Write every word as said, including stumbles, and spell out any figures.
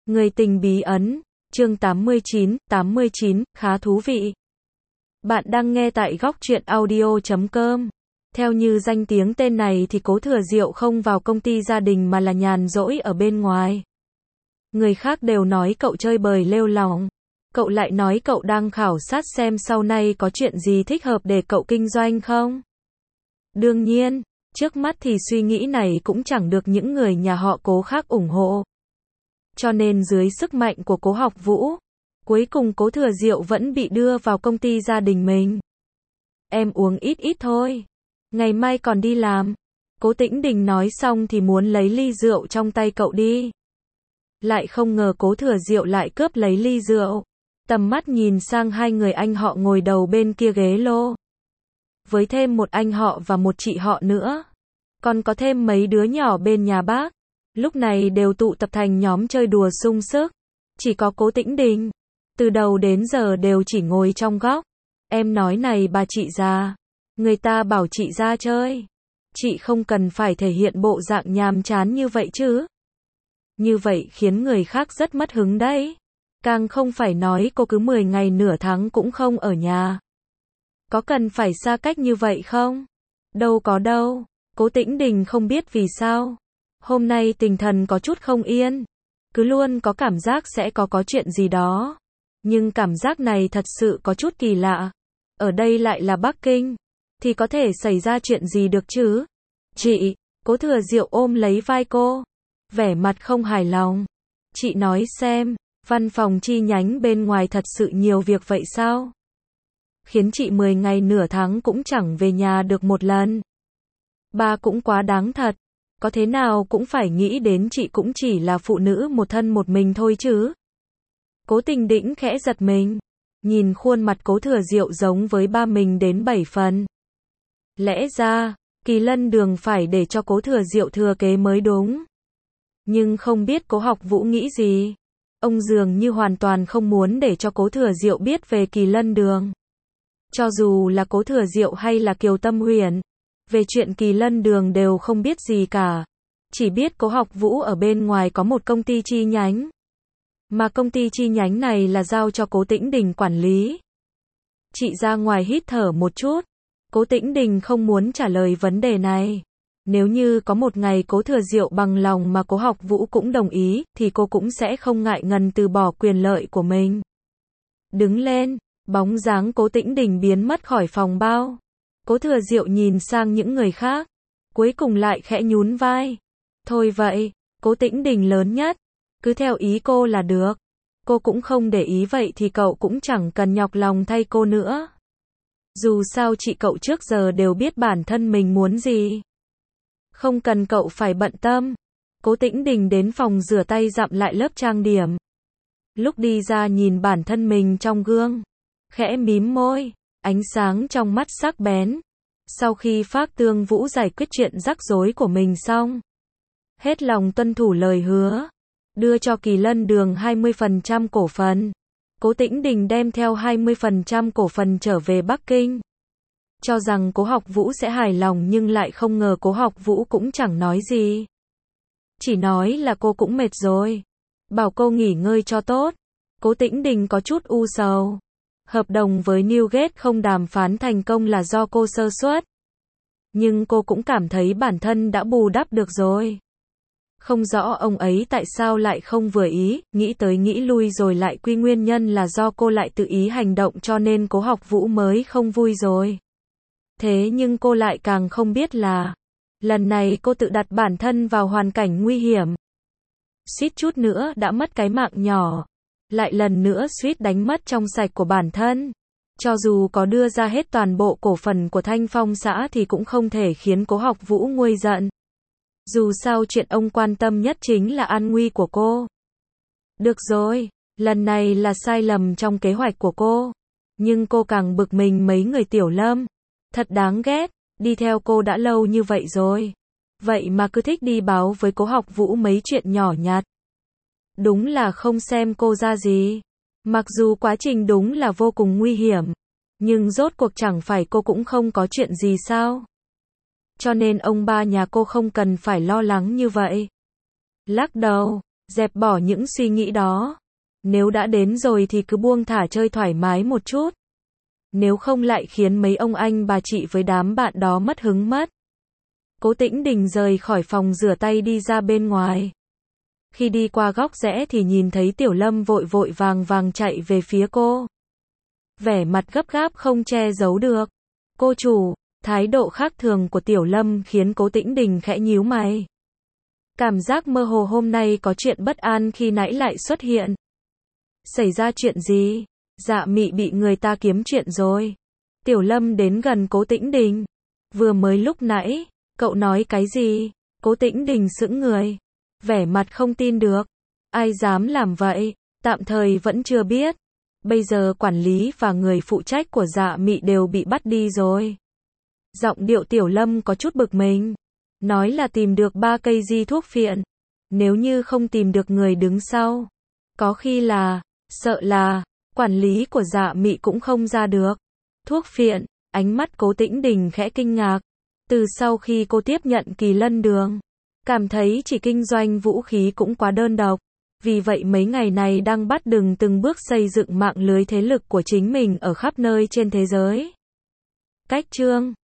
Người tình bí ẩn, chương tám mươi chín, tám mươi chín, khá thú vị. Bạn đang nghe tại góc truyện audio chấm com. Theo như danh tiếng tên này thì Cố Thừa Diệu không vào công ty gia đình mà là nhàn rỗi ở bên ngoài. Người khác đều nói cậu chơi bời lêu lỏng. Cậu lại nói cậu đang khảo sát xem sau này có chuyện gì thích hợp để cậu kinh doanh không? Đương nhiên, trước mắt thì suy nghĩ này cũng chẳng được những người nhà họ Cố khác ủng hộ. Cho nên dưới sức mạnh của Cố Học Vũ, cuối cùng Cố Thừa Diệu vẫn bị đưa vào công ty gia đình mình. Em uống ít ít thôi, ngày mai còn đi làm. Cố Tĩnh Đình nói xong thì muốn lấy ly rượu trong tay cậu đi. Lại không ngờ Cố Thừa Diệu lại cướp lấy ly rượu. Tầm mắt nhìn sang hai người anh họ ngồi đầu bên kia ghế lô. Với thêm một anh họ và một chị họ nữa. Còn có thêm mấy đứa nhỏ bên nhà bác. Lúc này đều tụ tập thành nhóm chơi đùa sung sức. Chỉ có Cố Tĩnh Đình. Từ đầu đến giờ đều chỉ ngồi trong góc. Em nói này bà chị già. Người ta bảo chị ra chơi. Chị không cần phải thể hiện bộ dạng nhàm chán như vậy chứ. Như vậy khiến người khác rất mất hứng đấy. Càng không phải nói cô cứ mười ngày nửa tháng cũng không ở nhà. Có cần phải xa cách như vậy không? Đâu có đâu. Cố Tĩnh Đình không biết vì sao. Hôm nay tinh thần có chút không yên. Cứ luôn có cảm giác sẽ có có chuyện gì đó. Nhưng cảm giác này thật sự có chút kỳ lạ. Ở đây lại là Bắc Kinh. Thì có thể xảy ra chuyện gì được chứ? Chị, Cố Thừa Diệu ôm lấy vai cô. Vẻ mặt không hài lòng. Chị nói xem, văn phòng chi nhánh bên ngoài thật sự nhiều việc vậy sao? Khiến chị mười ngày nửa tháng cũng chẳng về nhà được một lần. Ba cũng quá đáng thật. Có thế nào cũng phải nghĩ đến chị cũng chỉ là phụ nữ một thân một mình thôi chứ. Cố Tình Đĩnh khẽ giật mình. Nhìn khuôn mặt Cố Thừa Diệu giống với ba mình đến bảy phần. Lẽ ra, Kỳ Lân Đường phải để cho Cố Thừa Diệu thừa kế mới đúng. Nhưng không biết Cố Học Vũ nghĩ gì. Ông dường như hoàn toàn không muốn để cho Cố Thừa Diệu biết về Kỳ Lân Đường. Cho dù là Cố Thừa Diệu hay là Kiều Tâm Huyền, về chuyện Kỳ Lân Đường đều không biết gì cả. Chỉ biết Cố Học Vũ ở bên ngoài có một công ty chi nhánh. Mà công ty chi nhánh này là giao cho Cố Tĩnh Đình quản lý. Chị ra ngoài hít thở một chút. Cố Tĩnh Đình không muốn trả lời vấn đề này. Nếu như có một ngày Cố Thừa Diệu bằng lòng mà Cố Học Vũ cũng đồng ý, thì cô cũng sẽ không ngại ngần từ bỏ quyền lợi của mình. Đứng lên, bóng dáng Cố Tĩnh Đình biến mất khỏi phòng bao. Cố Thừa Diệu nhìn sang những người khác, cuối cùng lại khẽ nhún vai. Thôi vậy, Cố Tĩnh Đình lớn nhất, cứ theo ý cô là được. Cô cũng không để ý vậy thì cậu cũng chẳng cần nhọc lòng thay cô nữa. Dù sao chị cậu trước giờ đều biết bản thân mình muốn gì. Không cần cậu phải bận tâm. Cố Tĩnh Đình đến phòng rửa tay dặm lại lớp trang điểm. Lúc đi ra nhìn bản thân mình trong gương, khẽ mím môi, ánh sáng trong mắt sắc bén. Sau khi Phác Tương Vũ giải quyết chuyện rắc rối của mình xong, hết lòng tuân thủ lời hứa, đưa cho Kỳ Lân Đường hai mươi phần trăm cổ phần. Cố Tĩnh Đình đem theo hai mươi phần trăm cổ phần trở về Bắc Kinh. Cho rằng Cố Học Vũ sẽ hài lòng nhưng lại không ngờ Cố Học Vũ cũng chẳng nói gì. Chỉ nói là cô cũng mệt rồi. Bảo cô nghỉ ngơi cho tốt. Cố Tĩnh Đình có chút u sầu. Hợp đồng với Newgate không đàm phán thành công là do cô sơ suất. Nhưng cô cũng cảm thấy bản thân đã bù đắp được rồi. Không rõ ông ấy tại sao lại không vừa ý, nghĩ tới nghĩ lui rồi lại quy nguyên nhân là do cô lại tự ý hành động cho nên Cố Học Vũ mới không vui rồi. Thế nhưng cô lại càng không biết là, lần này cô tự đặt bản thân vào hoàn cảnh nguy hiểm. Suýt chút nữa đã mất cái mạng nhỏ. Lại lần nữa suýt đánh mất trong sạch của bản thân. Cho dù có đưa ra hết toàn bộ cổ phần của Thanh Phong xã thì cũng không thể khiến Cố Học Vũ nguôi giận. Dù sao chuyện ông quan tâm nhất chính là an nguy của cô. Được rồi, lần này là sai lầm trong kế hoạch của cô. Nhưng cô càng bực mình mấy người Tiểu Lâm. Thật đáng ghét, đi theo cô đã lâu như vậy rồi. Vậy mà cứ thích đi báo với Cố Học Vũ mấy chuyện nhỏ nhặt. Đúng là không xem cô ra gì. Mặc dù quá trình đúng là vô cùng nguy hiểm. Nhưng rốt cuộc chẳng phải cô cũng không có chuyện gì sao? Cho nên ông ba nhà cô không cần phải lo lắng như vậy. Lắc đầu, Dẹp bỏ những suy nghĩ đó. Nếu đã đến rồi thì cứ buông thả chơi thoải mái một chút. Nếu không lại khiến mấy ông anh bà chị với đám bạn đó mất hứng mất. Cố Tĩnh Đình rời khỏi phòng rửa tay đi ra bên ngoài. Khi đi qua góc rẽ thì nhìn thấy Tiểu Lâm vội vội vàng vàng chạy về phía cô. Vẻ mặt gấp gáp không che giấu được. Cô chủ, thái độ khác thường của Tiểu Lâm khiến Cố Tĩnh Đình khẽ nhíu mày. Cảm giác mơ hồ hôm nay có chuyện bất an khi nãy lại xuất hiện. Xảy ra chuyện gì? Dạ Mị bị người ta kiếm chuyện rồi. Tiểu Lâm đến gần Cố Tĩnh Đình. Vừa mới lúc nãy, cậu nói cái gì? Cố Tĩnh Đình sững người. Vẻ mặt không tin được. Ai dám làm vậy? Tạm thời vẫn chưa biết. Bây giờ quản lý và người phụ trách của Dạ Mị đều bị bắt đi rồi. Giọng điệu Tiểu Lâm có chút bực mình. Nói là tìm được ba cây di thuốc phiện. Nếu như không tìm được người đứng sau. Có khi là, sợ là, quản lý của Dạ Mị cũng không ra được. Thuốc phiện, ánh mắt Cố Tĩnh Đình khẽ kinh ngạc. Từ sau khi cô tiếp nhận Kỳ Lân Đường, cảm thấy chỉ kinh doanh vũ khí cũng quá đơn độc. Vì vậy mấy ngày này đang bắt đừng từng bước xây dựng mạng lưới thế lực của chính mình ở khắp nơi trên thế giới. Cách chương